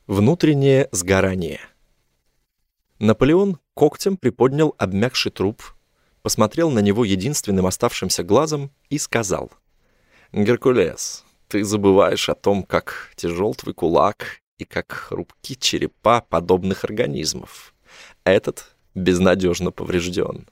Внутреннее сгорание. Наполеон когтем приподнял обмякший труп, посмотрел на него единственным оставшимся глазом и сказал: «Геркулес, ты забываешь о том, как тяжел твой кулак и как хрупки черепа подобных организмов. Этот безнадежно поврежден».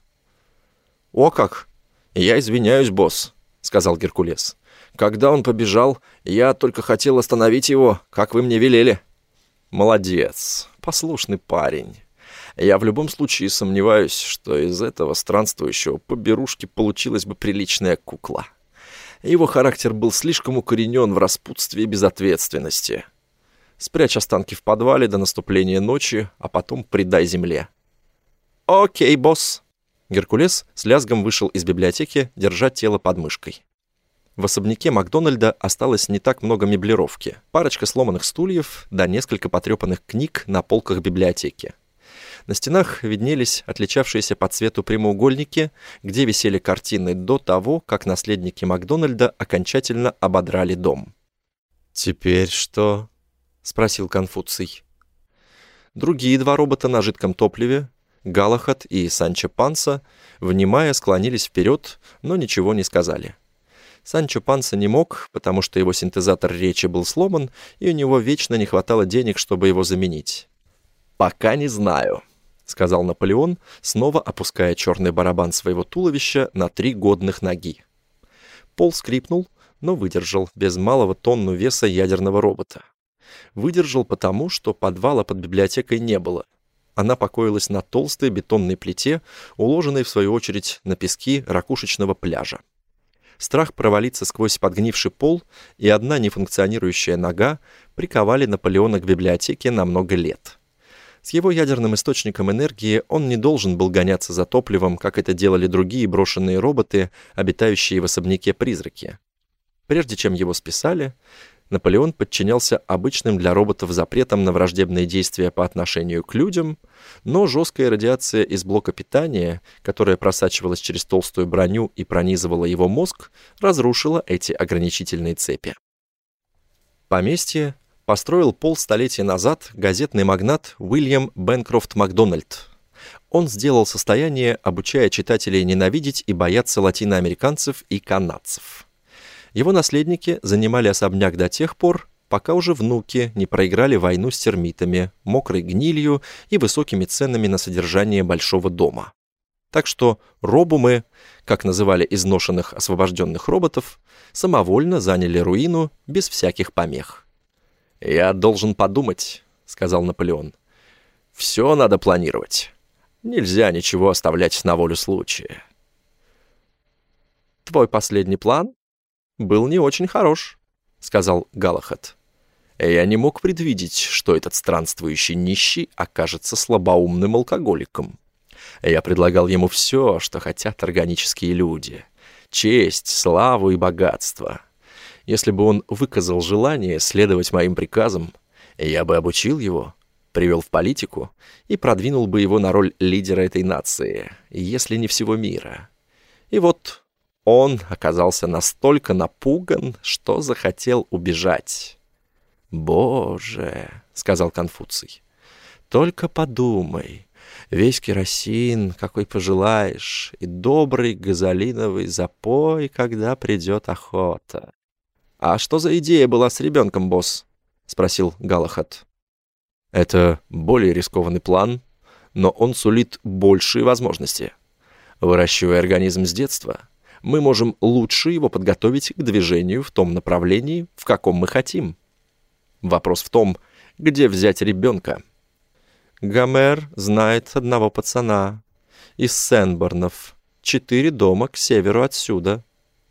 «О как! Я извиняюсь, босс», — сказал Геркулес. «Когда он побежал, я только хотел остановить его, как вы мне велели». «Молодец, послушный парень. Я в любом случае сомневаюсь, что из этого странствующего поберушки получилась бы приличная кукла. Его характер был слишком укоренен в распутстве и безответственности. Спрячь останки в подвале до наступления ночи, а потом предай земле». «Окей, босс». Геркулес с лязгом вышел из библиотеки, держа тело под мышкой. В особняке Макдональда осталось не так много меблировки. Парочка сломанных стульев, да несколько потрепанных книг на полках библиотеки. На стенах виднелись отличавшиеся по цвету прямоугольники, где висели картины до того, как наследники Макдональда окончательно ободрали дом. «Теперь что?» — спросил Конфуций. Другие два робота на жидком топливе, Галахад и Санчо Панса, внимая, склонились вперед, но ничего не сказали. Санчо Панса не мог, потому что его синтезатор речи был сломан, и у него вечно не хватало денег, чтобы его заменить. «Пока не знаю», — сказал Наполеон, снова опуская черный барабан своего туловища на 3 годных ноги. Пол скрипнул, но выдержал без малого тонну веса ядерного робота. Выдержал потому, что подвала под библиотекой не было. Она покоилась на толстой бетонной плите, уложенной, в свою очередь, на пески ракушечного пляжа. Страх провалиться сквозь подгнивший пол и одна нефункционирующая нога приковали Наполеона к библиотеке на много лет. С его ядерным источником энергии он не должен был гоняться за топливом, как это делали другие брошенные роботы, обитающие в особняке-призраке. Прежде чем его списали, Наполеон подчинялся обычным для роботов запретам на враждебные действия по отношению к людям, но жесткая радиация из блока питания, которая просачивалась через толстую броню и пронизывала его мозг, разрушила эти ограничительные цепи. Поместье построил полстолетия назад газетный магнат Уильям Бенкрофт Макдональд. Он сделал состояние, обучая читателей ненавидеть и бояться латиноамериканцев и канадцев. Его наследники занимали особняк до тех пор, пока уже внуки не проиграли войну с термитами, мокрой гнилью и высокими ценами на содержание большого дома. Так что робумы, как называли изношенных освобожденных роботов, самовольно заняли руину без всяких помех. «Я должен подумать», — сказал Наполеон. «Все надо планировать. Нельзя ничего оставлять на волю случая». «Твой последний план был не очень хорош», — сказал Галахад. «Я не мог предвидеть, что этот странствующий нищий окажется слабоумным алкоголиком. Я предлагал ему все, что хотят органические люди. Честь, славу и богатство. Если бы он выказал желание следовать моим приказам, я бы обучил его, привел в политику и продвинул бы его на роль лидера этой нации, если не всего мира. И вот он оказался настолько напуган, что захотел убежать». «Боже», — сказал Конфуций, — «только подумай, весь керосин, какой пожелаешь, и добрый газолиновый запой, когда придет охота». «А что за идея была с ребенком, босс?» — спросил Галахад. «Это более рискованный план, но он сулит большие возможности. Выращивая организм с детства, мы можем лучше его подготовить к движению в том направлении, в каком мы хотим. Вопрос в том, где взять ребенка». «Гомер знает одного пацана из Сенборнов, 4 дома к северу отсюда».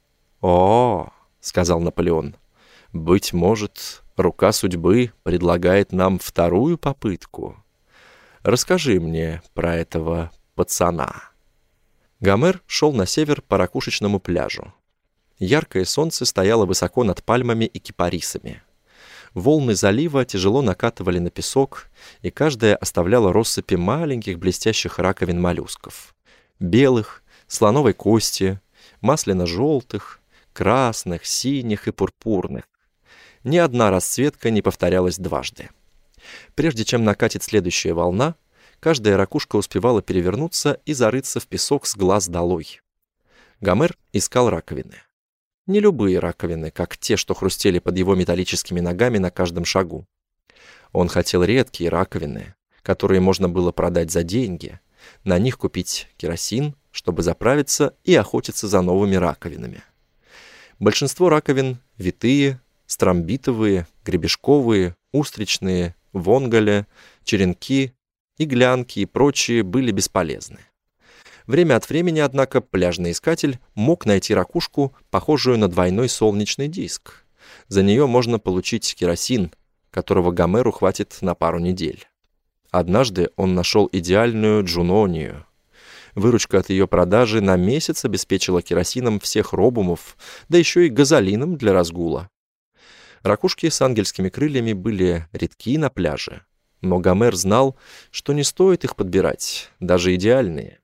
«О, — сказал Наполеон, — быть может, рука судьбы предлагает нам вторую попытку. Расскажи мне про этого пацана». Гомер шел на север по ракушечному пляжу. Яркое солнце стояло высоко над пальмами и кипарисами. Волны залива тяжело накатывали на песок, и каждая оставляла россыпи маленьких блестящих раковин моллюсков. Белых, слоновой кости, масляно-желтых, красных, синих и пурпурных. Ни одна расцветка не повторялась дважды. Прежде чем накатит следующая волна, каждая ракушка успевала перевернуться и зарыться в песок с глаз долой. Гомер искал раковины. Не любые раковины, как те, что хрустели под его металлическими ногами на каждом шагу. Он хотел редкие раковины, которые можно было продать за деньги, на них купить керосин, чтобы заправиться и охотиться за новыми раковинами. Большинство раковин витые, стромбитовые, гребешковые, устричные, вонголе, черенки, иглянки и прочие были бесполезны. Время от времени, однако, пляжный искатель мог найти ракушку, похожую на двойной солнечный диск. За нее можно получить керосин, которого Гомеру хватит на пару недель. Однажды он нашел идеальную джунонию. Выручка от ее продажи на месяц обеспечила керосином всех робумов, да еще и газолином для разгула. Ракушки с ангельскими крыльями были редки на пляже, но Гомер знал, что не стоит их подбирать, даже идеальные.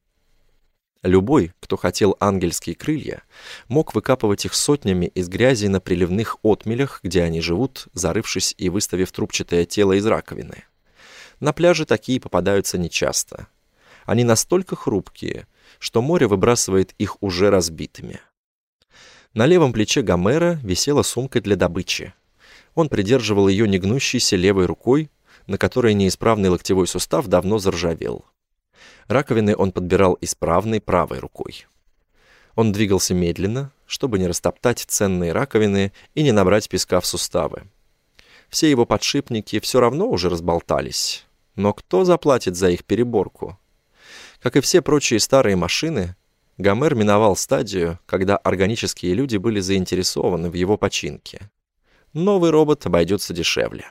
Любой, кто хотел ангельские крылья, мог выкапывать их сотнями из грязи на приливных отмелях, где они живут, зарывшись и выставив трубчатое тело из раковины. На пляже такие попадаются нечасто. Они настолько хрупкие, что море выбрасывает их уже разбитыми. На левом плече Гомера висела сумка для добычи. Он придерживал ее негнущейся левой рукой, на которой неисправный локтевой сустав давно заржавел. Раковины он подбирал исправной правой рукой. Он двигался медленно, чтобы не растоптать ценные раковины и не набрать песка в суставы. Все его подшипники все равно уже разболтались. Но кто заплатит за их переборку? Как и все прочие старые машины, Гомер миновал стадию, когда органические люди были заинтересованы в его починке. Новый робот обойдется дешевле.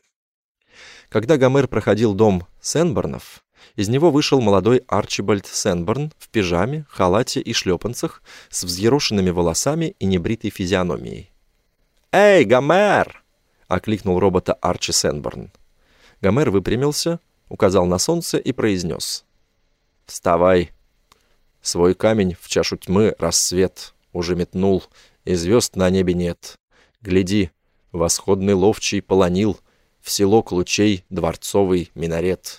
Когда Гомер проходил дом Сенборнов, из него вышел молодой Арчибальд Сенборн в пижаме, халате и шлепанцах с взъерошенными волосами и небритой физиономией. «Эй, Гомер!» — окликнул робота Арчи Сенборн. Гомер выпрямился, указал на солнце и произнес: «Вставай! Свой камень в чашу тьмы рассвет уже метнул, и звезд на небе нет. Гляди, восходный ловчий полонил в селок лучей дворцовый минарет».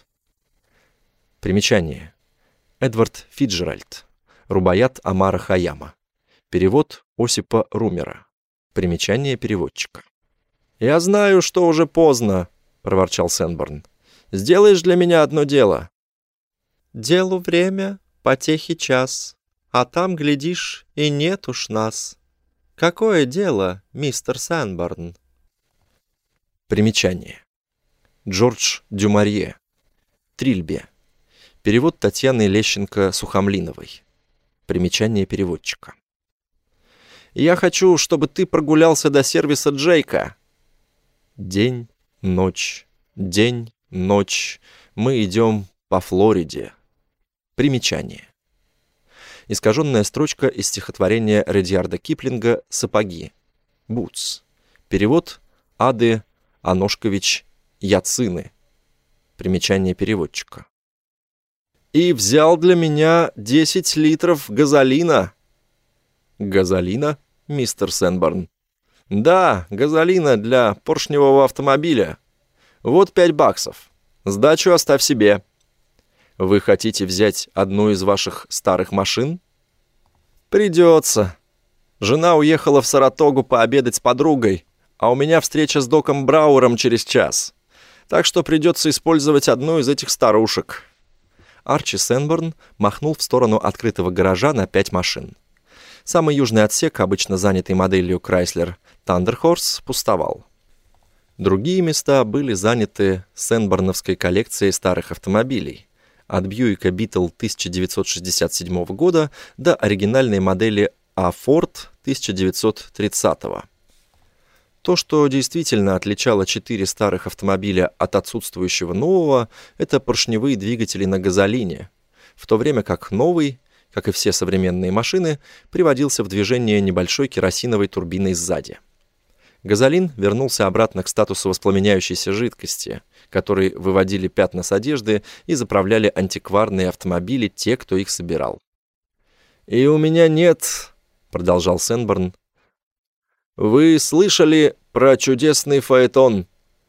Примечание. Эдвард Фиджеральд. Рубаят Омара Хайяма. Перевод Осипа Румера. Примечание переводчика. «Я знаю, что уже поздно», — проворчал Сенборн. «Сделаешь для меня одно дело». «Делу время, потехи час, а там, глядишь, и нет уж нас. Какое дело, мистер Сенборн?» Примечание. Джордж Дюмарье. Трильбе. Перевод Татьяны Лещенко-Сухомлиновой. Примечание переводчика. «Я хочу, чтобы ты прогулялся до сервиса Джейка». День, ночь, мы идем по Флориде. Примечание. Искаженная строчка из стихотворения Редьярда Киплинга «Сапоги». Бутс. Перевод Ады Аношкович Яцины. Примечание переводчика. «И взял для меня 10 литров газолина». «Газолина, мистер Сенборн?» «Да, газолина для поршневого автомобиля. Вот $5. Сдачу оставь себе». «Вы хотите взять одну из ваших старых машин?» «Придется. Жена уехала в Саратогу пообедать с подругой, а у меня встреча с доком Брауэром через час. Так что придется использовать одну из этих старушек». Арчи Сенборн махнул в сторону открытого гаража на 5 машин. Самый южный отсек, обычно занятый моделью Chrysler Thunder Horse, пустовал. Другие места были заняты сенборновской коллекцией старых автомобилей, от Бьюика Биттл 1967 года до оригинальной модели А-Форд 1930 года. То, что действительно отличало 4 старых автомобиля от отсутствующего нового, это поршневые двигатели на газолине, в то время как новый, как и все современные машины, приводился в движение небольшой керосиновой турбиной сзади. Газолин вернулся обратно к статусу воспламеняющейся жидкости, которой выводили пятна с одежды и заправляли антикварные автомобили те, кто их собирал. «И у меня нет», — продолжал Сенборн, — «вы слышали про чудесный фаэтон?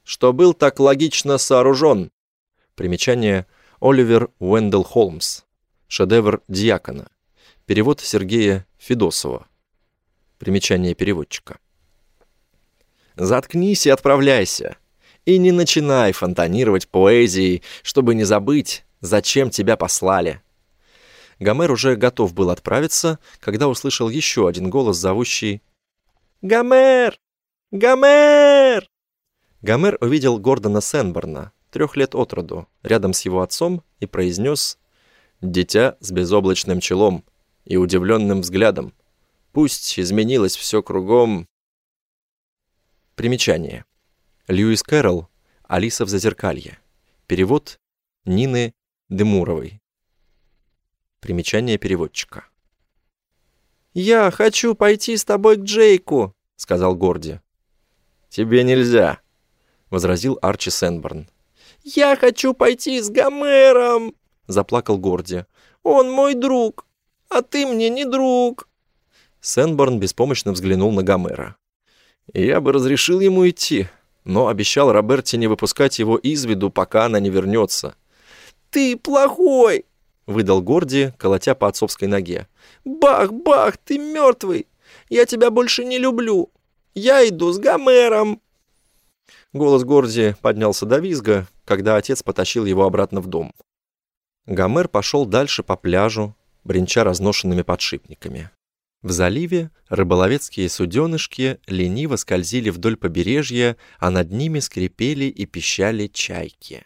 что был так логично сооружен». Примечание: Оливер Уэндell Холмс. Шедевр Дьякона. Перевод Сергея Федосова. Примечание переводчика. «Заткнись и отправляйся. И не начинай фонтанировать поэзией, чтобы не забыть, зачем тебя послали». Гомер уже готов был отправиться, когда услышал еще один голос, зовущий «Гомер! Гомер!». Гомер увидел Гордона Сенборна, 3 лет от роду, рядом с его отцом, и произнес: «Дитя с безоблачным челом и удивленным взглядом. Пусть изменилось все кругом». Примечание: Льюис Кэрролл «Алиса в зазеркалье». Перевод Нины Демуровой. Примечание переводчика. «Я хочу пойти с тобой к Джейку», — сказал Горди. «Тебе нельзя», — возразил Арчи Сенборн. «Я хочу пойти с Гомером», — заплакал Горди. «Он мой друг, а ты мне не друг». Сенборн беспомощно взглянул на Гомера. «Я бы разрешил ему идти, но обещал Роберте не выпускать его из виду, пока она не вернется». «Ты плохой», — выдал Горди, колотя по отцовской ноге. «Бах, бах, ты мертвый! Я тебя больше не люблю! Я иду с Гомером!» Голос Горди поднялся до визга, когда отец потащил его обратно в дом. Гомер пошел дальше по пляжу, бренча разношенными подшипниками. В заливе рыболовецкие суденышки лениво скользили вдоль побережья, а над ними скрипели и пищали чайки.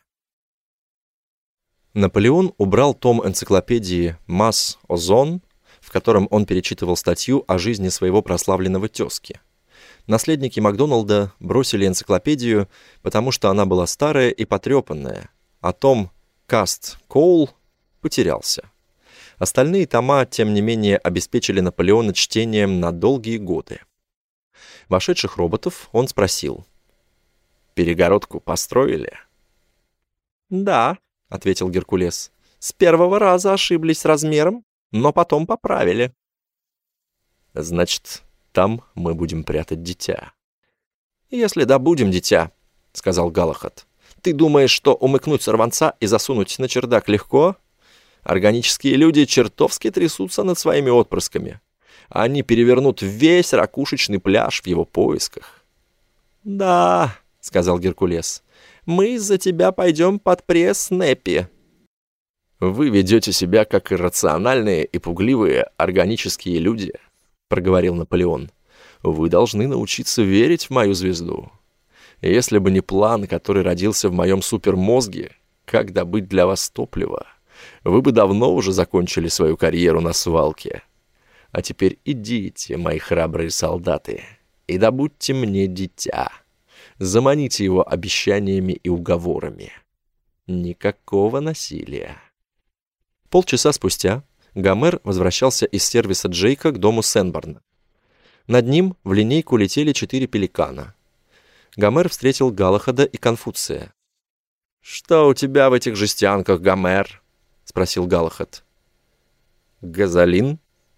Наполеон убрал том энциклопедии «Масс Озон», в котором он перечитывал статью о жизни своего прославленного тезки. Наследники Макдоналда бросили энциклопедию, потому что она была старая и потрепанная, а том «Каст Коул» потерялся. Остальные тома, тем не менее, обеспечили Наполеона чтением на долгие годы. Вошедших роботов он спросил: «Перегородку построили?» «Да», — ответил Геркулес. «С первого раза ошиблись с размером, но потом поправили». «Значит, там мы будем прятать дитя». «Если добудем дитя», — сказал Галахад. «Ты думаешь, что умыкнуть сорванца и засунуть на чердак легко? Органические люди чертовски трясутся над своими отпрысками. Они перевернут весь ракушечный пляж в его поисках». «Да», — сказал Геркулес, — «мы из-за тебя пойдем под пресс Неппи». «Вы ведете себя как иррациональные и пугливые органические люди», — проговорил Наполеон. «Вы должны научиться верить в мою звезду. Если бы не план, который родился в моем супермозге, как добыть для вас топливо, вы бы давно уже закончили свою карьеру на свалке. А теперь идите, мои храбрые солдаты, и добудьте мне дитя. Заманите его обещаниями и уговорами. Никакого насилия». Полчаса спустя Гомер возвращался из сервиса Джейка к дому Сенборна. Над ним в линейку летели 4 пеликана. Гомер встретил Галахада и Конфуция. «Что у тебя в этих жестянках, Гомер?» — спросил Галахад. «Газолин?»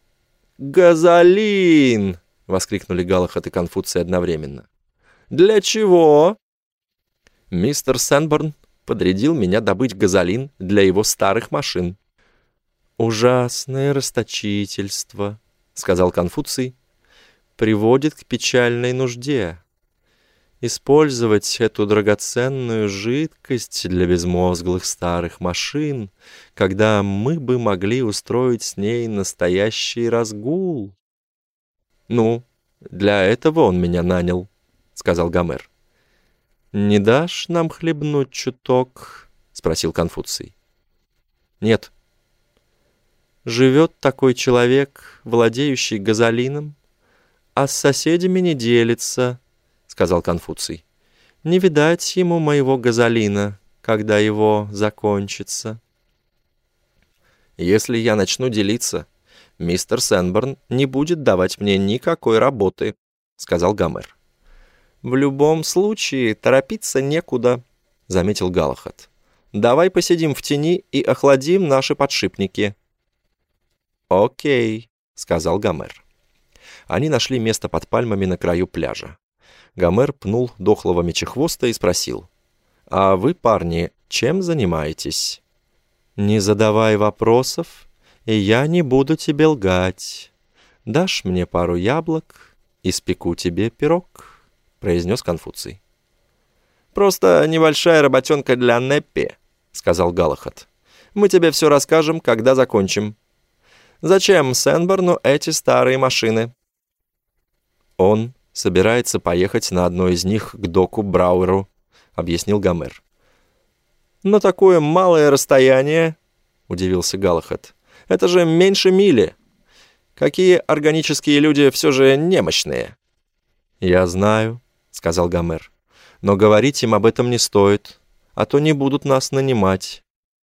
«Газолин!» — воскликнули Галахад и Конфуций одновременно. «Для чего?» «Мистер Сенборн подрядил меня добыть газолин для его старых машин». «Ужасное расточительство», — сказал Конфуций, — «приводит к печальной нужде. Использовать эту драгоценную жидкость для безмозглых старых машин, когда мы бы могли устроить с ней настоящий разгул». «Ну, для этого он меня нанял», — сказал Гомер. «Не дашь нам хлебнуть чуток?» — спросил Конфуций. «Нет». «Живет такой человек, владеющий газолином, а с соседями не делится», — сказал Конфуций. «Не видать ему моего газолина, когда его закончится». «Если я начну делиться, мистер Сенборн не будет давать мне никакой работы», — сказал Гомер. «В любом случае торопиться некуда», — заметил Галахад. «Давай посидим в тени и охладим наши подшипники». «Окей», — сказал Гомер. Они нашли место под пальмами на краю пляжа. Гомер пнул дохлого мечехвоста и спросил: «А вы, парни, чем занимаетесь?» «Не задавай вопросов, и я не буду тебе лгать. Дашь мне пару яблок, испеку тебе пирог», — произнес Конфуций. «Просто небольшая работенка для Неппи», — сказал Галахад. «Мы тебе все расскажем, когда закончим. Зачем Сенборну эти старые машины?» «Он собирается поехать на одной из них к доку Брауэру», — объяснил Гомер. «Но такое малое расстояние», — удивился Галахад. «Это же меньше мили. Какие органические люди все же немощные». «Я знаю», — сказал Гомер. «Но говорить им об этом не стоит, а то не будут нас нанимать».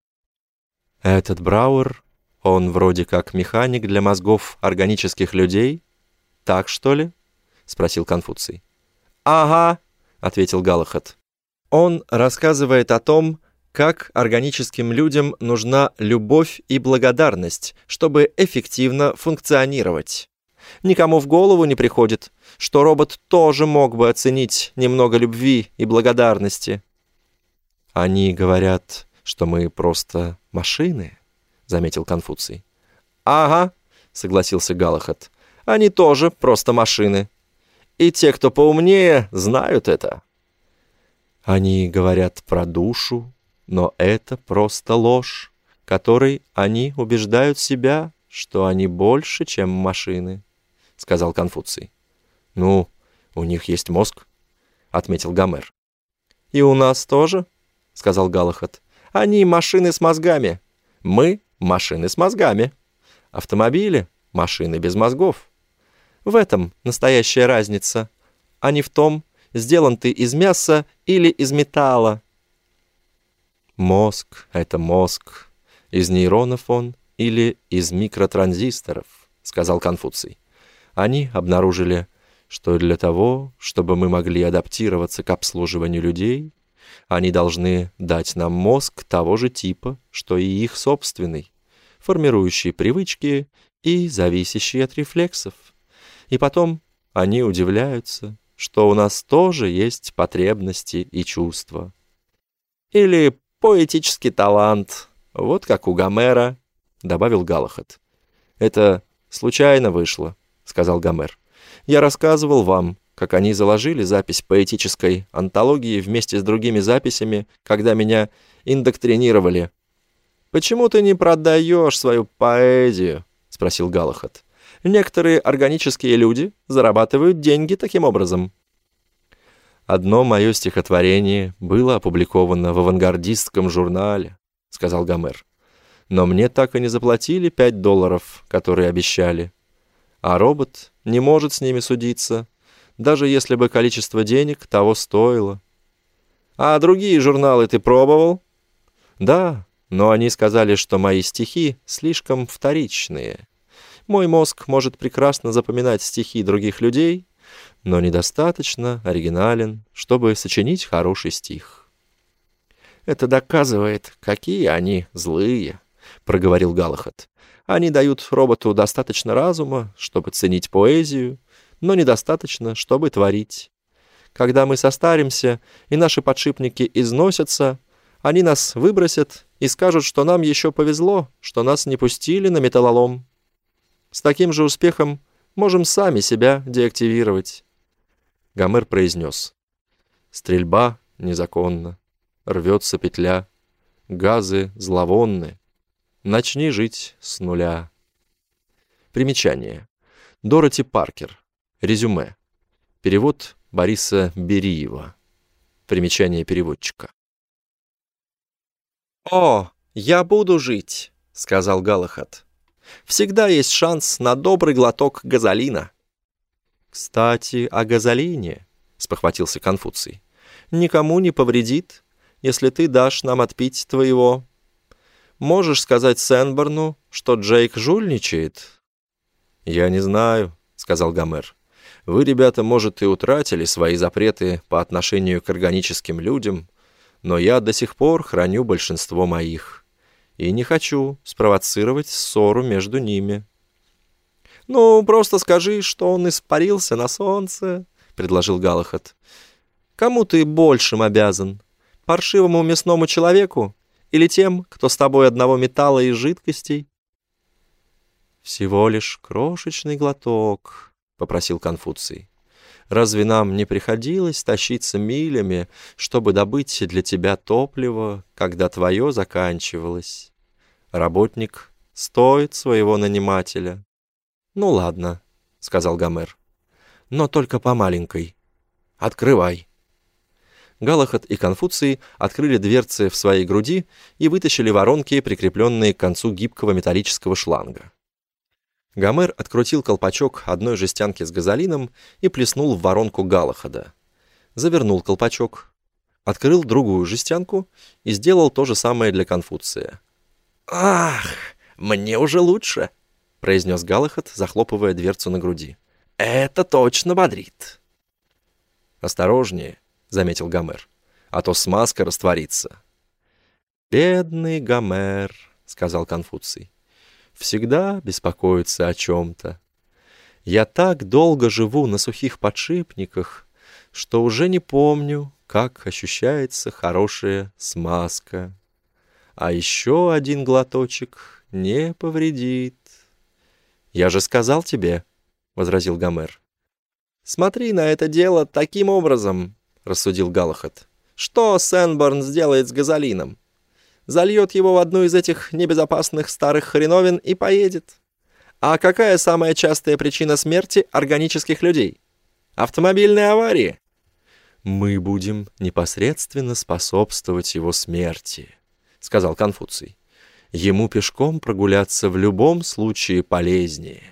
«Этот Брауэр, он вроде как механик для мозгов органических людей, так что ли?» — спросил Конфуций. «Ага», — ответил Галахад. «Он рассказывает о том, как органическим людям нужна любовь и благодарность, чтобы эффективно функционировать. Никому в голову не приходит, что робот тоже мог бы оценить немного любви и благодарности». «Они говорят, что мы просто машины», — заметил Конфуций. «Ага», — согласился Галахад. «Они тоже просто машины. И те, кто поумнее, знают это». «Они говорят про душу, но это просто ложь, которой они убеждают себя, что они больше, чем машины», — сказал Конфуций. «Ну, у них есть мозг», — отметил Гомер. «И у нас тоже», — сказал Галахад. «Они машины с мозгами. Мы — машины с мозгами. Автомобили — машины без мозгов. В этом настоящая разница, а не в том, сделан ты из мяса или из металла». «Мозг — это мозг. Из нейронов он или из микротранзисторов», — сказал Конфуций. «Они обнаружили, что для того, чтобы мы могли адаптироваться к обслуживанию людей, они должны дать нам мозг того же типа, что и их собственный, формирующий привычки и зависящий от рефлексов. И потом они удивляются, что у нас тоже есть потребности и чувства. Или поэтический талант, вот как у Гомера», — добавил Галахад. «Это случайно вышло», — сказал Гомер. «Я рассказывал вам, как они заложили запись поэтической антологии вместе с другими записями, когда меня индоктринировали». «Почему ты не продаешь свою поэзию?» — спросил Галахад. «Некоторые органические люди зарабатывают деньги таким образом». «Одно мое стихотворение было опубликовано в авангардистском журнале», — сказал Гомер. «Но мне так и не заплатили $5, которые обещали. А робот не может с ними судиться, даже если бы количество денег того стоило». «А другие журналы ты пробовал?» «Да, но они сказали, что мои стихи слишком вторичные. Мой мозг может прекрасно запоминать стихи других людей, но недостаточно оригинален, чтобы сочинить хороший стих». «Это доказывает, какие они злые», — проговорил Галахад. «Они дают роботу достаточно разума, чтобы ценить поэзию, но недостаточно, чтобы творить. Когда мы состаримся и наши подшипники износятся, они нас выбросят и скажут, что нам еще повезло, что нас не пустили на металлолом. С таким же успехом можем сами себя деактивировать». Гомер произнес: «Стрельба незаконна, рвется петля, газы зловонны, начни жить с нуля». Примечание. Дороти Паркер. Резюме. Перевод Бориса Бериева. Примечание переводчика. «О, я буду жить», — сказал Галахад. «Всегда есть шанс на добрый глоток газолина». «Кстати, о газолине», — спохватился Конфуций. «Никому не повредит, если ты дашь нам отпить твоего. Можешь сказать Сенборну, что Джейк жульничает?» «Я не знаю», — сказал Гомер. «Вы, ребята, может, и утратили свои запреты по отношению к органическим людям, но я до сих пор храню большинство моих и не хочу спровоцировать ссору между ними». «Ну, просто скажи, что он испарился на солнце», — предложил Галахад. «Кому ты большим обязан? Паршивому мясному человеку или тем, кто с тобой одного металла и жидкостей?» «Всего лишь крошечный глоток», — попросил Конфуций. «Разве нам не приходилось тащиться милями, чтобы добыть для тебя топливо, когда твое заканчивалось? Работник стоит своего нанимателя». «Ну ладно», — сказал Гомер, — «но только по маленькой. Открывай». Галахад и Конфуций открыли дверцы в своей груди и вытащили воронки, прикрепленные к концу гибкого металлического шланга. Гомер открутил колпачок одной жестянки с газолином и плеснул в воронку Галахада. Завернул колпачок, открыл другую жестянку и сделал то же самое для Конфуция. «Ах, мне уже лучше», — произнес Галахад, захлопывая дверцу на груди. «Это точно бодрит». «Осторожнее», — заметил Гомер, — «а то смазка растворится». «Бедный Гомер», — сказал Конфуций, — «всегда беспокоится о чем-то. Я так долго живу на сухих подшипниках, что уже не помню, как ощущается хорошая смазка. А еще один глоточек не повредит». «Я же сказал тебе», — возразил Гомер. «Смотри на это дело таким образом», — рассудил Галахад. «Что Сенборн сделает с газолином? Зальет его в одну из этих небезопасных старых хреновин и поедет. А какая самая частая причина смерти органических людей? Автомобильные аварии. Мы будем непосредственно способствовать его смерти, сказал Конфуций. Ему пешком прогуляться в любом случае полезнее.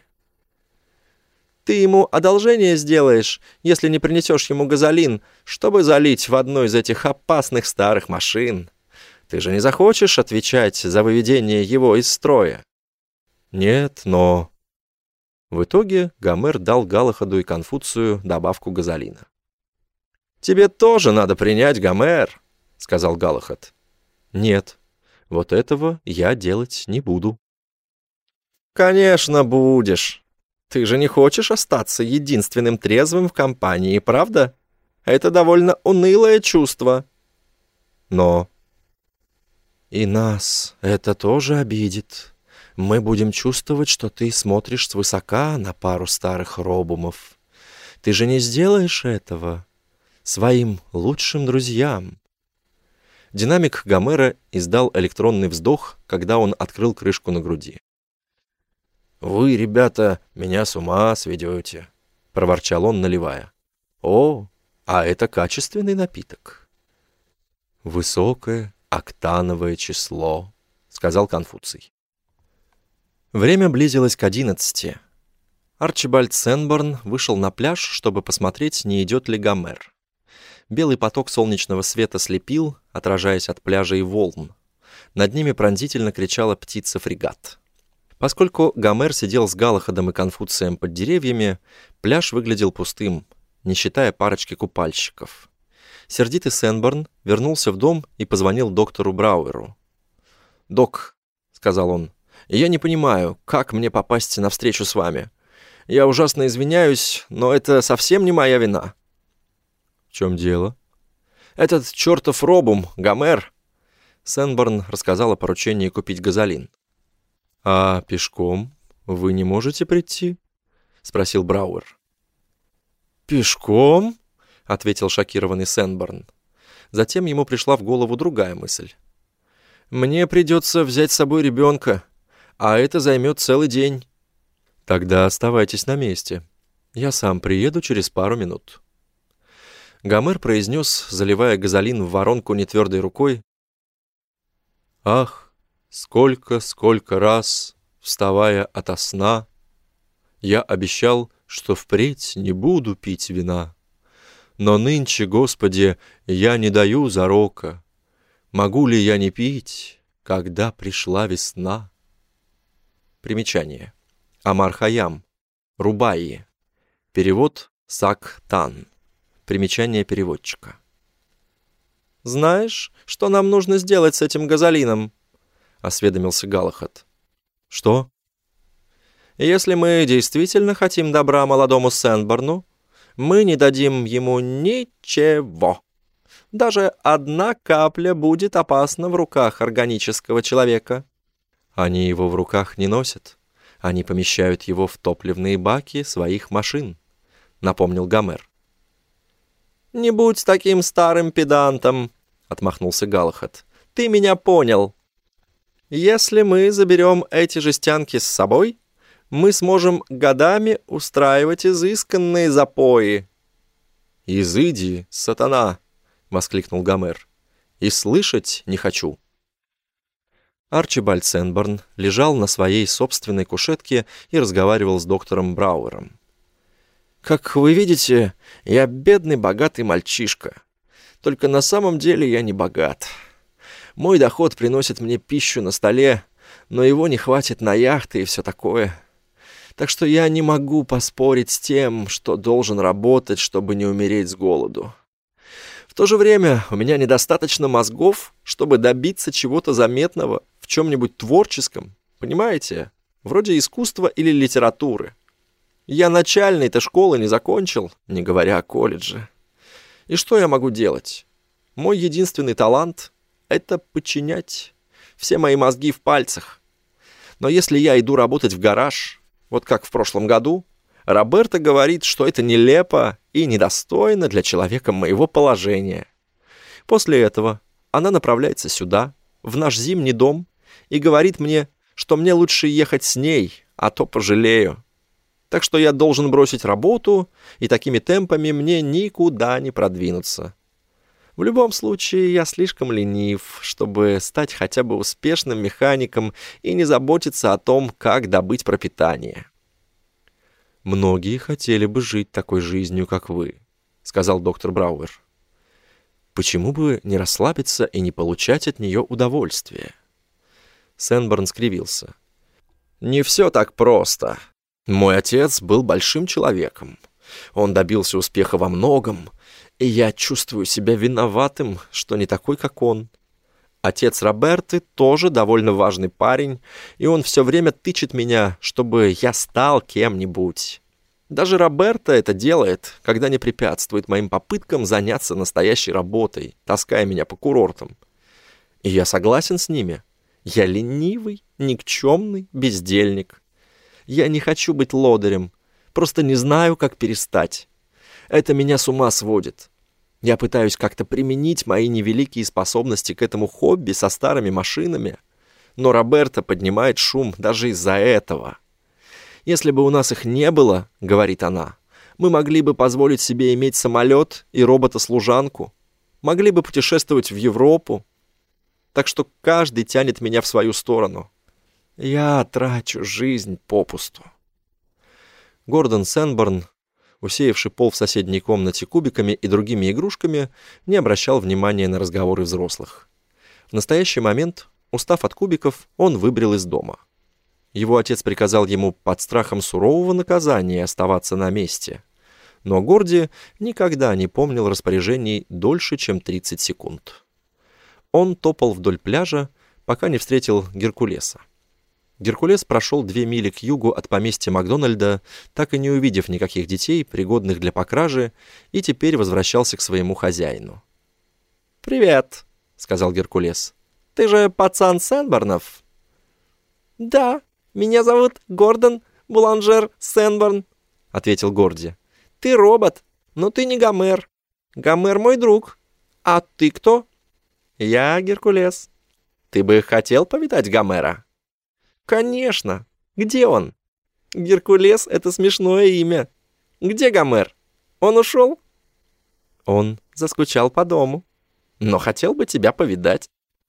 Ты ему одолжение сделаешь, если не принесешь ему газолин, чтобы залить в одну из этих опасных старых машин. Ты же не захочешь отвечать за выведение его из строя? Нет, но... В итоге Гомер дал Галахаду и Конфуцию добавку газолина. «Тебе тоже надо принять, Гомер», — сказал Галахад. «Нет, вот этого я делать не буду». «Конечно будешь. Ты же не хочешь остаться единственным трезвым в компании, правда? Это довольно унылое чувство». «Но...» «И нас это тоже обидит. Мы будем чувствовать, что ты смотришь свысока на пару старых робумов. Ты же не сделаешь этого своим лучшим друзьям». Динамик Гомера издал электронный вздох, когда он открыл крышку на груди. «Вы, ребята, меня с ума сведете», — проворчал он, наливая. «О, а это качественный напиток». «Высокое октановое число», — сказал Конфуций. Время близилось к 11. Арчибальд Сенборн вышел на пляж, чтобы посмотреть, не идет ли Гомер. Белый поток солнечного света слепил, отражаясь от пляжа и волн. Над ними пронзительно кричала птица-фрегат. Поскольку Гомер сидел с Галахадом и Конфуцием под деревьями, пляж выглядел пустым, не считая парочки купальщиков. Сердитый Сенборн вернулся в дом и позвонил доктору Брауэру. «Док», — сказал он, — «я не понимаю, как мне попасть на встречу с вами. Я ужасно извиняюсь, но это совсем не моя вина». «В чем дело?» «Этот чертов робум, Гомер». Сенборн рассказал о поручении купить газолин. «А пешком вы не можете прийти?» — спросил Брауэр. «Пешком?» — ответил шокированный Сенборн. Затем ему пришла в голову другая мысль. «Мне придется взять с собой ребенка, а это займет целый день». «Тогда оставайтесь на месте. Я сам приеду через пару минут». Гомер произнес, заливая газолин в воронку нетвердой рукой. «Ах, сколько раз, вставая ото сна, я обещал, что впредь не буду пить вина. Но нынче, Господи, я не даю зарока. Могу ли я не пить, когда пришла весна?» Примечание. Амар Хайям. Рубайи. Перевод Сак-Тан. Примечание переводчика. «Знаешь, что нам нужно сделать с этим газолином?» — осведомился Галахад. «Что?» «Если мы действительно хотим добра молодому Сенборну, Мы не дадим ему ничего. Даже одна капля будет опасна в руках органического человека. Они его в руках не носят. Они помещают его в топливные баки своих машин, напомнил Гомер. «Не будь таким старым педантом», — отмахнулся Галахад. «Ты меня понял. Если мы заберем эти жестянки с собой, мы сможем годами устраивать изысканные запои». «Изыди, сатана!» — воскликнул Гомер. «И слышать не хочу». Арчибальд Сенборн лежал на своей собственной кушетке и разговаривал с доктором Брауэром. «Как вы видите, я бедный богатый мальчишка. Только на самом деле я не богат. Мой доход приносит мне пищу на столе, но его не хватит на яхты и все такое. Так что я не могу поспорить с тем, что должен работать, чтобы не умереть с голоду. В то же время у меня недостаточно мозгов, чтобы добиться чего-то заметного в чем-нибудь творческом, понимаете? Вроде искусства или литературы. Я начальной-то школы не закончил, не говоря о колледже. И что я могу делать? Мой единственный талант — это подчинять. Все мои мозги в пальцах. Но если я иду работать в гараж, вот как в прошлом году, Роберта говорит, что это нелепо и недостойно для человека моего положения. После этого она направляется сюда, в наш зимний дом, и говорит мне, что мне лучше ехать с ней, а то пожалею. Так что я должен бросить работу, и такими темпами мне никуда не продвинуться. В любом случае, я слишком ленив, чтобы стать хотя бы успешным механиком и не заботиться о том, как добыть пропитание. «Многие хотели бы жить такой жизнью, как вы», — сказал доктор Брауэр. «Почему бы не расслабиться и не получать от нее удовольствие?» Сенборн скривился. «Не все так просто. Мой отец был большим человеком. Он добился успеха во многом, и я чувствую себя виноватым, что не такой, как он. Отец Роберты тоже довольно важный парень, и он все время тычет меня, чтобы я стал кем-нибудь. Даже Роберта это делает, когда не препятствует моим попыткам заняться настоящей работой, таская меня по курортам. И я согласен с ними. Я ленивый, никчемный бездельник. Я не хочу быть лодырем, просто не знаю, как перестать. Это меня с ума сводит. Я пытаюсь как-то применить мои невеликие способности к этому хобби со старыми машинами, но Роберта поднимает шум даже из-за этого. Если бы у нас их не было, говорит она, мы могли бы позволить себе иметь самолет и робота-служанку, могли бы путешествовать в Европу. Так что каждый тянет меня в свою сторону. Я трачу жизнь попусту». Гордон Сенборн, усеявший пол в соседней комнате кубиками и другими игрушками, не обращал внимания на разговоры взрослых. В настоящий момент, устав от кубиков, он выбрел из дома. Его отец приказал ему под страхом сурового наказания оставаться на месте. Но Горди никогда не помнил распоряжений дольше, чем 30 секунд. Он топал вдоль пляжа, пока не встретил Геркулеса. Геркулес прошел 2 мили к югу от поместья Макдональда, так и не увидев никаких детей, пригодных для покражи, и теперь возвращался к своему хозяину. «Привет», — сказал Геркулес. «Ты же пацан Сенборнов?» «Да, меня зовут Гордон Буланжер Сенборн», — ответил Горди. «Ты робот, но ты не Гомер. Гомер мой друг. А ты кто?» «Я Геркулес. Ты бы хотел повидать Гомера?» «Конечно. Где он?» «Геркулес — это смешное имя. Где Гомер? Он ушел?» «Он заскучал по дому, но хотел бы тебя повидать».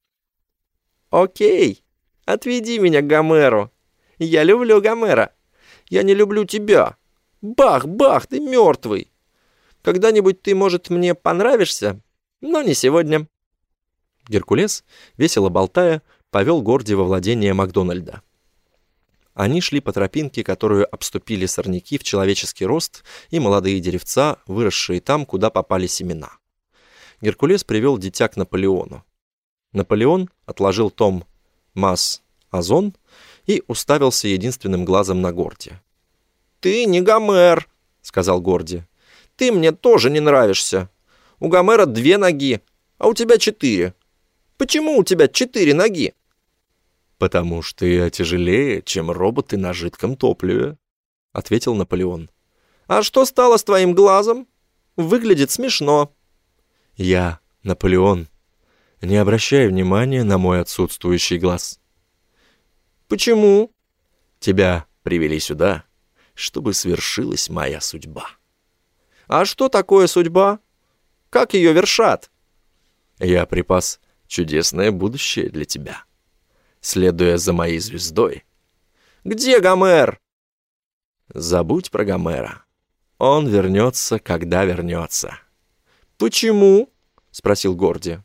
«Окей, отведи меня к Гомеру. Я люблю Гомера. Я не люблю тебя. Бах, ты мертвый. Когда-нибудь ты, может, мне понравишься, но не сегодня». Геркулес, весело болтая, повел Горди во владение Макдональда. Они шли по тропинке, которую обступили сорняки в человеческий рост и молодые деревца, выросшие там, куда попали семена. Геркулес привел дитя к Наполеону. Наполеон отложил том «Масс Озон» и уставился единственным глазом на Горди. «Ты не Гомер», — сказал Горди. Ты мне тоже не нравишься. У Гомера 2 ноги, а у тебя 4. Почему у тебя 4 ноги?» «Потому что я тяжелее, чем роботы на жидком топливе», — ответил Наполеон. «А что стало с твоим глазом? Выглядит смешно». «Я Наполеон. Не обращай внимания на мой отсутствующий глаз». «Почему?» «Тебя привели сюда, чтобы свершилась моя судьба». «А что такое судьба? Как ее вершат?» «Я припас чудесное будущее для тебя, следуя за моей звездой». «Где Гомер?» «Забудь про Гомера. Он вернется, когда вернется». «Почему?» — спросил Горди.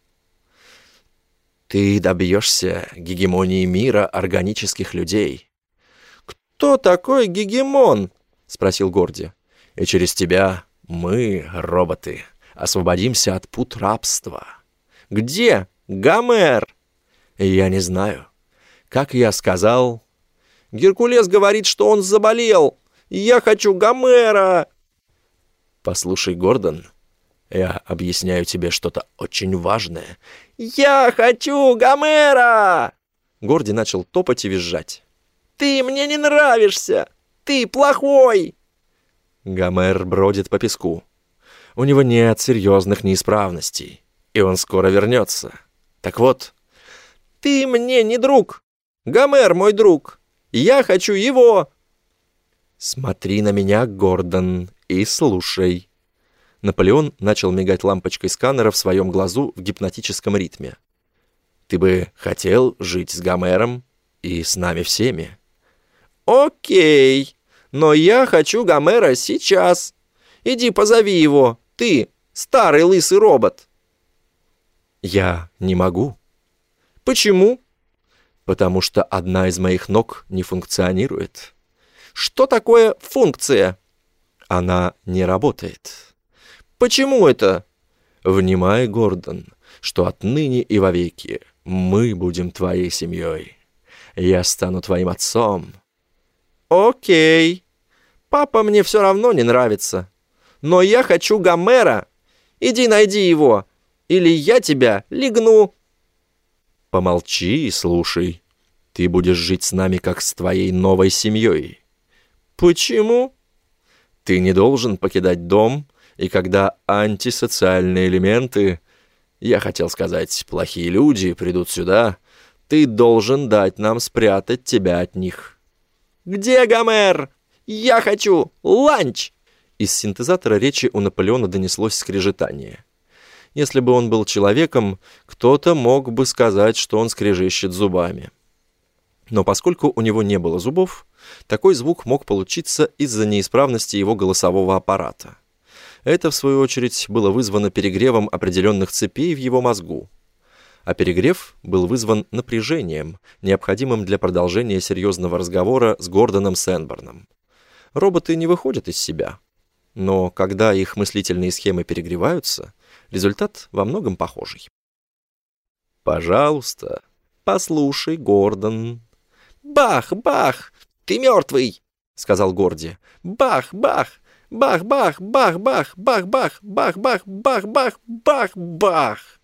«Ты добьешься гегемонии мира органических людей». «Кто такой гегемон?» — спросил Горди. «И через тебя мы, роботы, освободимся от пут рабства». «Где Гомер?» «Я не знаю. Как я сказал...» «Геркулес говорит, что он заболел. Я хочу Гомера!» «Послушай, Гордон, я объясняю тебе что-то очень важное». «Я хочу Гомера!» Горди начал топать и визжать. «Ты мне не нравишься! Ты плохой!» Гомер бродит по песку. У него нет серьезных неисправностей, и он скоро вернется. Так вот... «Ты мне не друг! Гомер мой друг! Я хочу его!» «Смотри на меня, Гордон, и слушай». Наполеон начал мигать лампочкой сканера в своем глазу в гипнотическом ритме. «Ты бы хотел жить с Гомером и с нами всеми?» «Окей, но я хочу Гомера сейчас. Иди позови его, ты, старый лысый робот». «Я не могу». «Почему?» «Потому что одна из моих ног не функционирует». «Что такое функция?» «Она не работает». «Почему это?» «Внимай, Гордон, что отныне и вовеки мы будем твоей семьей. Я стану твоим отцом». «Окей. Папа мне все равно не нравится. Но я хочу Гомера. Иди найди его, или я тебя легну». «Помолчи и слушай. Ты будешь жить с нами, как с твоей новой семьей». «Почему?» «Ты не должен покидать дом, и когда антисоциальные элементы, я хотел сказать, плохие люди, придут сюда, ты должен дать нам спрятать тебя от них». «Где Гомер? Я хочу ланч!» Из синтезатора речи у Наполеона донеслось скрежетание. Если бы он был человеком, кто-то мог бы сказать, что он скрежещет зубами. Но поскольку у него не было зубов, такой звук мог получиться из-за неисправности его голосового аппарата. Это, в свою очередь, было вызвано перегревом определенных цепей в его мозгу. А перегрев был вызван напряжением, необходимым для продолжения серьезного разговора с Гордоном Сенборном. Роботы не выходят из себя. Но когда их мыслительные схемы перегреваются, результат во многом похожий. «Пожалуйста, послушай, Гордон». «Бах, бах! Ты мертвый!» — сказал Горди. «Бах, бах! Бах-бах, бах-бах, бах-бах, бах-бах, бах-бах, бах-бах!»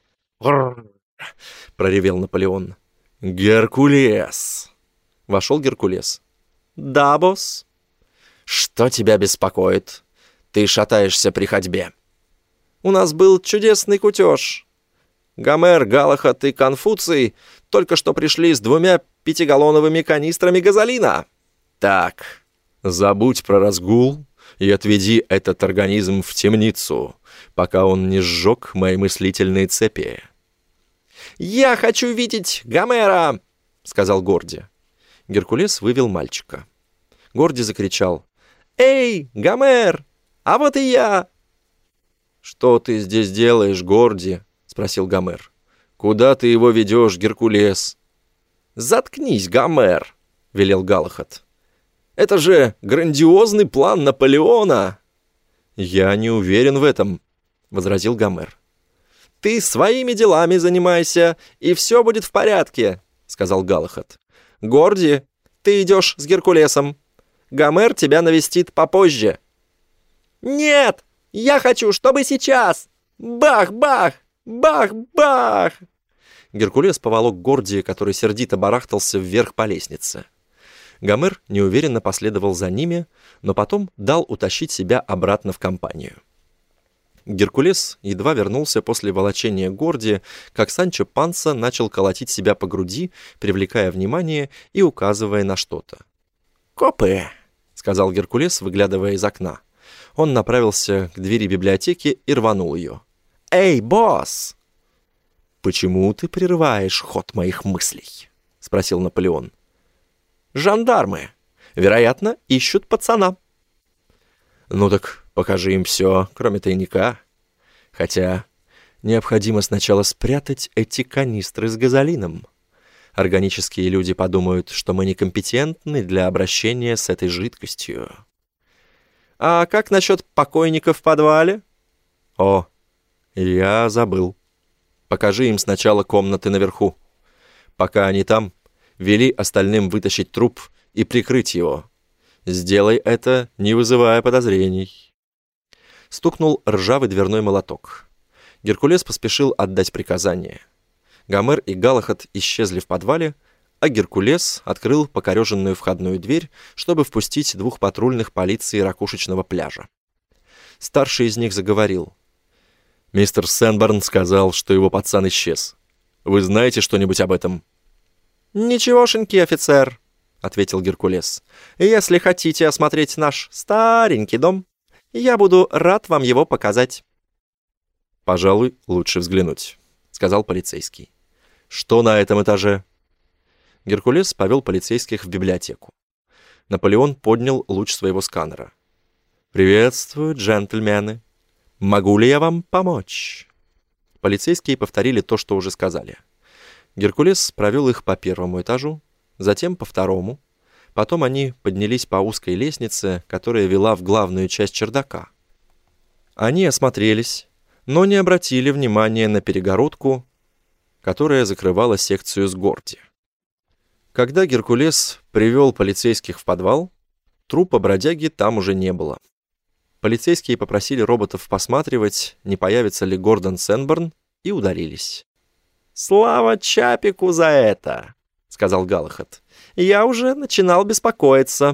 проревел Наполеон. «Геркулес!» Вошел Геркулес. «Да, босс?» «Что тебя беспокоит? Ты шатаешься при ходьбе». «У нас был чудесный кутеж. Гомер, Галахад и Конфуций только что пришли с 2 5-галлоновыми канистрами газолина». «Так, забудь про разгул и отведи этот организм в темницу, пока он не сжег мои мыслительные цепи». «Я хочу видеть Гомера!» — сказал Горди. Геркулес вывел мальчика. Горди закричал: «Эй, Гомер! А вот и я!» «Что ты здесь делаешь, Горди?» — спросил Гомер. «Куда ты его ведешь, Геркулес?» «Заткнись, Гомер!» — велел Галахад. «Это же грандиозный план Наполеона!» «Я не уверен в этом», — возразил Гомер. «Ты своими делами занимайся, и все будет в порядке», — сказал Галахад. «Горди, ты идешь с Геркулесом. Гомер тебя навестит попозже». «Нет!» Я хочу, чтобы сейчас! Бах-бах! Бах-бах!» Геркулес поволок Гордия, который сердито барахтался вверх по лестнице. Гомер неуверенно последовал за ними, но потом дал утащить себя обратно в компанию. Геркулес едва вернулся после волочения Гордия, как Санчо Панса начал колотить себя по груди, привлекая внимание и указывая на что-то. «Копы!» — сказал Геркулес, выглядывая из окна. Он направился к двери библиотеки и рванул ее. «Эй, босс!» «Почему ты прерываешь ход моих мыслей?» — спросил Наполеон. «Жандармы. Вероятно, ищут пацана». «Ну так покажи им все, кроме тайника. Хотя необходимо сначала спрятать эти канистры с газолином. Органические люди подумают, что мы некомпетентны для обращения с этой жидкостью». «А как насчет покойника в подвале?» «О, я забыл. Покажи им сначала комнаты наверху. Пока они там, вели остальным вытащить труп и прикрыть его. Сделай это, не вызывая подозрений». Стукнул ржавый дверной молоток. Геркулес поспешил отдать приказание. Гомер и Галахад исчезли в подвале, а Геркулес открыл покореженную входную дверь, чтобы впустить 2 патрульных полиции ракушечного пляжа. Старший из них заговорил. «Мистер Сенборн сказал, что его пацан исчез. Вы знаете что-нибудь об этом?» «Ничегошеньки, офицер», — ответил Геркулес. «Если хотите осмотреть наш старенький дом, я буду рад вам его показать». «Пожалуй, лучше взглянуть», — сказал полицейский. «Что на этом этаже?» Геркулес повел полицейских в библиотеку. Наполеон поднял луч своего сканера. «Приветствую, джентльмены. Могу ли я вам помочь?» Полицейские повторили то, что уже сказали. Геркулес провел их по 1-му этажу, затем по 2-му. Потом они поднялись по узкой лестнице, которая вела в главную часть чердака. Они осмотрелись, но не обратили внимания на перегородку, которая закрывала секцию с Горди. Когда Геркулес привел полицейских в подвал, трупа бродяги там уже не было. Полицейские попросили роботов посматривать, не появится ли Гордон Сенборн, и удалились. «Слава Чапику за это!» — сказал Галахад. «Я уже начинал беспокоиться».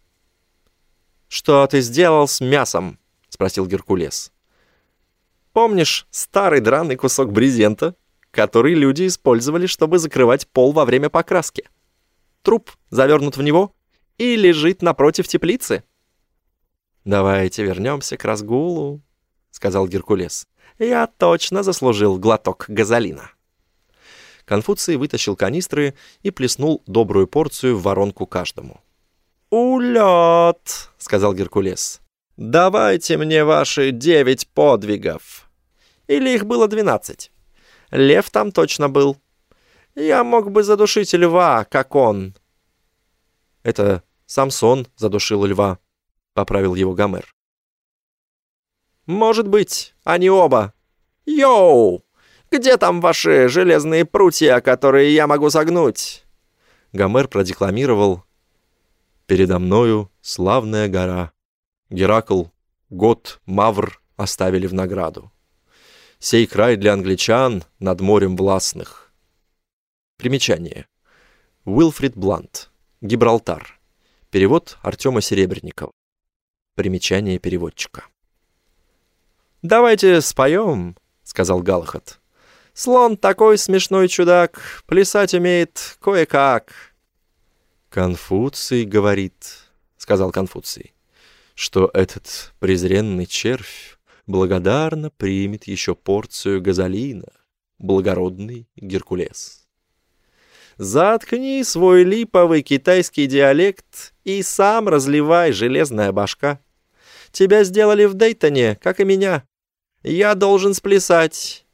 «Что ты сделал с мясом?» — спросил Геркулес. «Помнишь старый драный кусок брезента, который люди использовали, чтобы закрывать пол во время покраски? Труп завернут в него и лежит напротив теплицы». «Давайте вернемся к разгулу», — сказал Геркулес. «Я точно заслужил глоток газолина». Конфуций вытащил канистры и плеснул добрую порцию в воронку каждому. «Улет», — сказал Геркулес. «Давайте мне ваши 9 подвигов. Или их было 12. Лев там точно был. Я мог бы задушить льва, как он». «Это Самсон задушил льва», — поправил его Гомер. «Может быть, они оба. Йоу! Где там ваши железные прутья, которые я могу согнуть?» Гомер продекламировал: «Передо мною славная гора. Геракл, Гот, Мавр оставили в награду. Сей край для англичан над морем властных». Примечание. Уилфрид Блант. Гибралтар. Перевод Артема Серебренникова. Примечание переводчика. «Давайте споем», — сказал Галахад. «Слон такой смешной чудак, плясать умеет кое-как». «Конфуций говорит», — сказал Конфуций, «что этот презренный червь благодарно примет еще порцию газолина, благородный Геркулес». «Заткни свой липовый китайский диалект и сам разливай, железная башка. Тебя сделали в Дейтоне, как и меня. Я должен сплясать.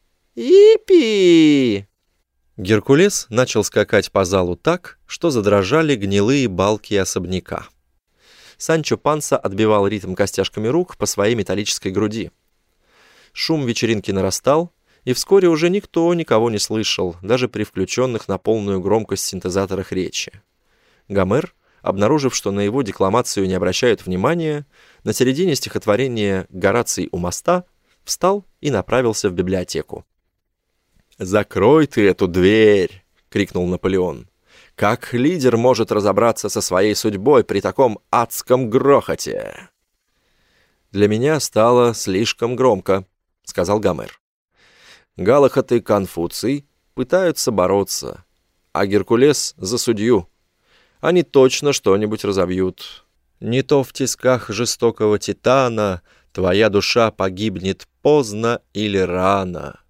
Ипи!» Геркулес начал скакать по залу так, что задрожали гнилые балки особняка. Санчо Панса отбивал ритм костяшками рук по своей металлической груди. Шум вечеринки нарастал, и вскоре уже никто никого не слышал, даже при включенных на полную громкость синтезаторах речи. Гомер обнаружив, что на его декламацию не обращают внимания, на середине стихотворения «Гораций у моста» встал и направился в библиотеку. «Закрой ты эту дверь!» — крикнул Наполеон. «Как лидер может разобраться со своей судьбой при таком адском грохоте?» «Для меня стало слишком громко», — сказал Гомер. «Галахад и Конфуций пытаются бороться, а Геркулес за судью. Они точно что-нибудь разобьют. Не то в тисках жестокого титана твоя душа погибнет поздно или рано».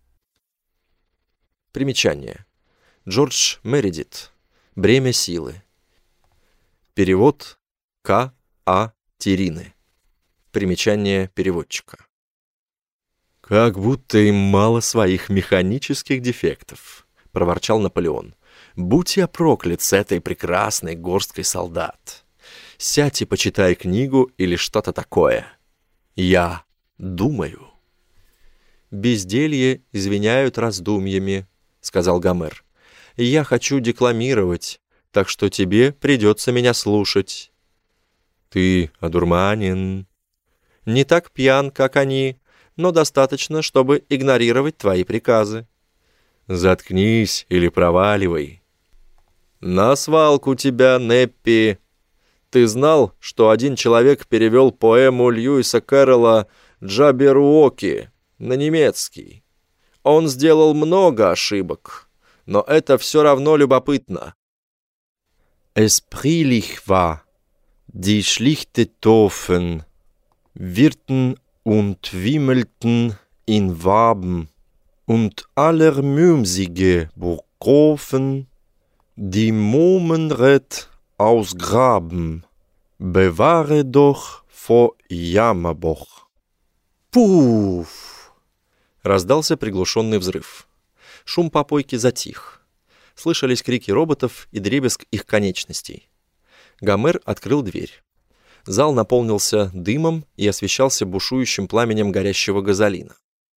Примечание. Джордж Мередит. «Бремя силы». Перевод К. А. Терины. Примечание переводчика. «Как будто им мало своих механических дефектов», — проворчал Наполеон. «Будь я проклят с этой прекрасной горсткой солдат. Сядь и почитай книгу или что-то такое. Я думаю». «Безделье извиняют раздумьями», — сказал Гомер. «Я хочу декламировать, так что тебе придется меня слушать». «Ты одурманен». «Не так пьян, как они, но достаточно, чтобы игнорировать твои приказы». «Заткнись или проваливай». «На свалку тебя, Неппи. Ты знал, что один человек перевел поэму Льюиса Кэрролла «Джабберуоки» на немецкий? Он сделал много ошибок, но это все равно любопытно». «Esprilich war, die schlichte Taufen wirten und wimmelten in Waben, und allermühmsige Burggrafen, die Momenred ausgraben, bewahre doch vor Jammerbach». «Пуф!» Раздался приглушенный взрыв. Шум попойки затих. Слышались крики роботов и дребезг их конечностей. Гомер открыл дверь. Зал наполнился дымом и освещался бушующим пламенем горящего газолина.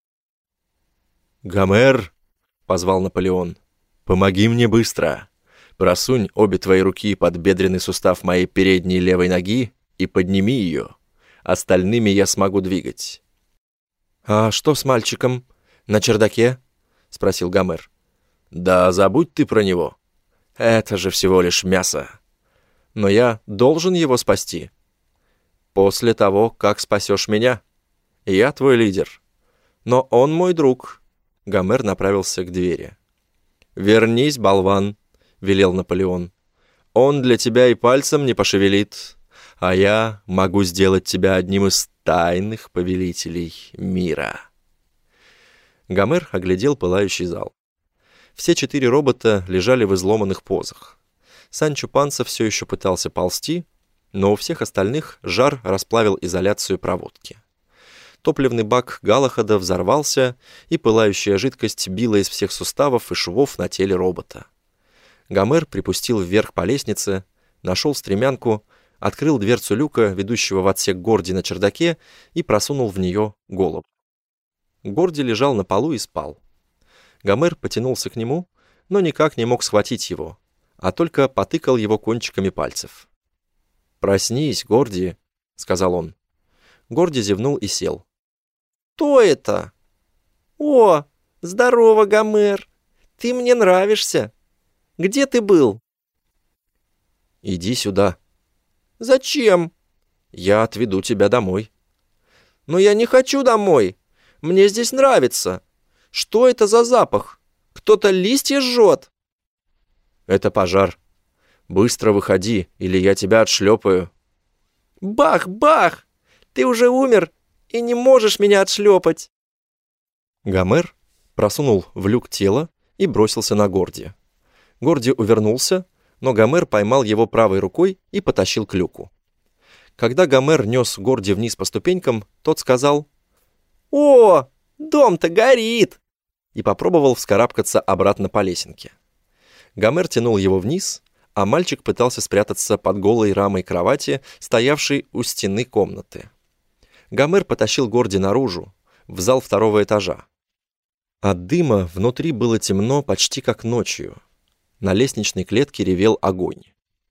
«Гомер!» — позвал Наполеон. «Помоги мне быстро! Просунь обе твои руки под бедренный сустав моей передней левой ноги и подними ее. Остальными я смогу двигать». «А что с мальчиком? На чердаке?» — спросил Гомер. «Да забудь ты про него. Это же всего лишь мясо. Но я должен его спасти. После того, как спасешь меня. Я твой лидер. Но он мой друг». Гомер направился к двери. «Вернись, болван», — велел Наполеон. «Он для тебя и пальцем не пошевелит, а я могу сделать тебя одним из тайных повелителей мира». Гомер оглядел пылающий зал. Все 4 робота лежали в изломанных позах. Санчо Панса все еще пытался ползти, но у всех остальных жар расплавил изоляцию проводки. Топливный бак Галахада взорвался, и пылающая жидкость била из всех суставов и швов на теле робота. Гомер припустил вверх по лестнице, нашел стремянку, открыл дверцу люка, ведущего в отсек Горди на чердаке, и просунул в нее голову. Горди лежал на полу и спал. Гомер потянулся к нему, но никак не мог схватить его, а только потыкал его кончиками пальцев. «Проснись, Горди», — сказал он. Горди зевнул и сел. «Кто это?» «О, здорово, Гомер! Ты мне нравишься! Где ты был?» «Иди сюда». «Зачем?» «Я отведу тебя домой». «Но я не хочу домой. Мне здесь нравится. Что это за запах? Кто-то листья жжет». «Это пожар. Быстро выходи, или я тебя отшлепаю». «Бах, бах! Ты уже умер и не можешь меня отшлепать». Гомер просунул в люк тело и бросился на Горди. Горди увернулся, но Гомер поймал его правой рукой и потащил к люку. Когда Гомер нес Горди вниз по ступенькам, тот сказал: «О, дом-то горит!» и попробовал вскарабкаться обратно по лесенке. Гомер тянул его вниз, а мальчик пытался спрятаться под голой рамой кровати, стоявшей у стены комнаты. Гомер потащил Горди наружу, в зал 2-го этажа. От дыма внутри было темно почти как ночью. На лестничной клетке ревел огонь.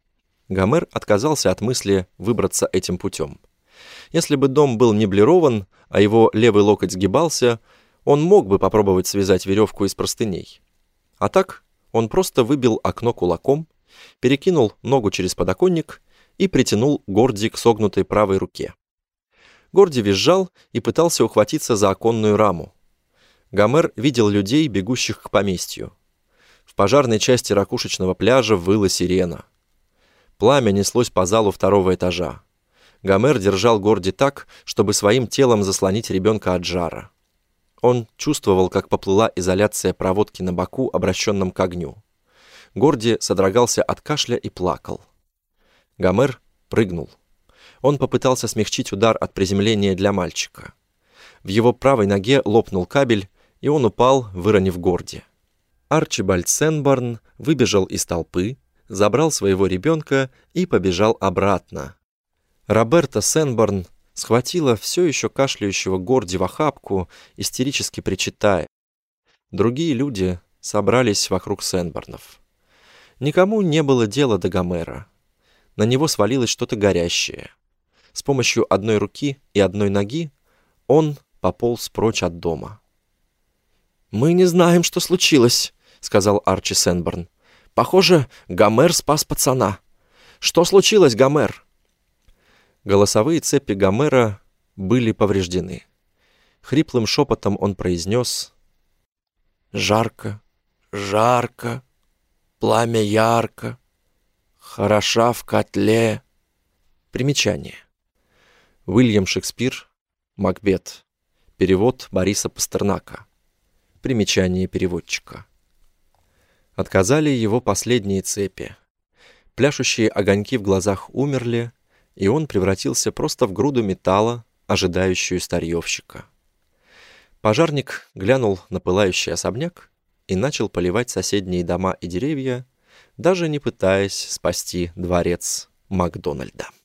Гомер отказался от мысли выбраться этим путем. Если бы дом был меблирован, а его левый локоть сгибался, он мог бы попробовать связать веревку из простыней. А так он просто выбил окно кулаком, перекинул ногу через подоконник и притянул Горди к согнутой правой руке. Горди визжал и пытался ухватиться за оконную раму. Гомер видел людей, бегущих к поместью. В пожарной части ракушечного пляжа выла сирена. Пламя неслось по залу второго этажа. Гомер держал Горди так, чтобы своим телом заслонить ребенка от жара. Он чувствовал, как поплыла изоляция проводки на боку, обращенном к огню. Горди содрогался от кашля и плакал. Гомер прыгнул. Он попытался смягчить удар от приземления для мальчика. В его правой ноге лопнул кабель, и он упал, выронив Горди. Арчибальд Сенборн выбежал из толпы, забрал своего ребенка и побежал обратно. Роберта Сенборн схватила все еще кашляющего Горди в охапку, истерически причитая. Другие люди собрались вокруг Сенборнов. Никому не было дела до Гомера. На него свалилось что-то горящее. С помощью одной руки и одной ноги он пополз прочь от дома. «Мы не знаем, что случилось», — сказал Арчи Сенборн. «Похоже, Гомер спас пацана. Что случилось, Гомер?» Голосовые цепи Гомера были повреждены. Хриплым шепотом он произнес: «Жарко, жарко, пламя ярко, хороша в котле». Примечание. Уильям Шекспир, Макбет. Перевод Бориса Пастернака. Примечание переводчика. Отказали его последние цепи. Пляшущие огоньки в глазах умерли, и он превратился просто в груду металла, ожидающую старьевщика. Пожарник глянул на пылающий особняк и начал поливать соседние дома и деревья, даже не пытаясь спасти дворец Макдональда.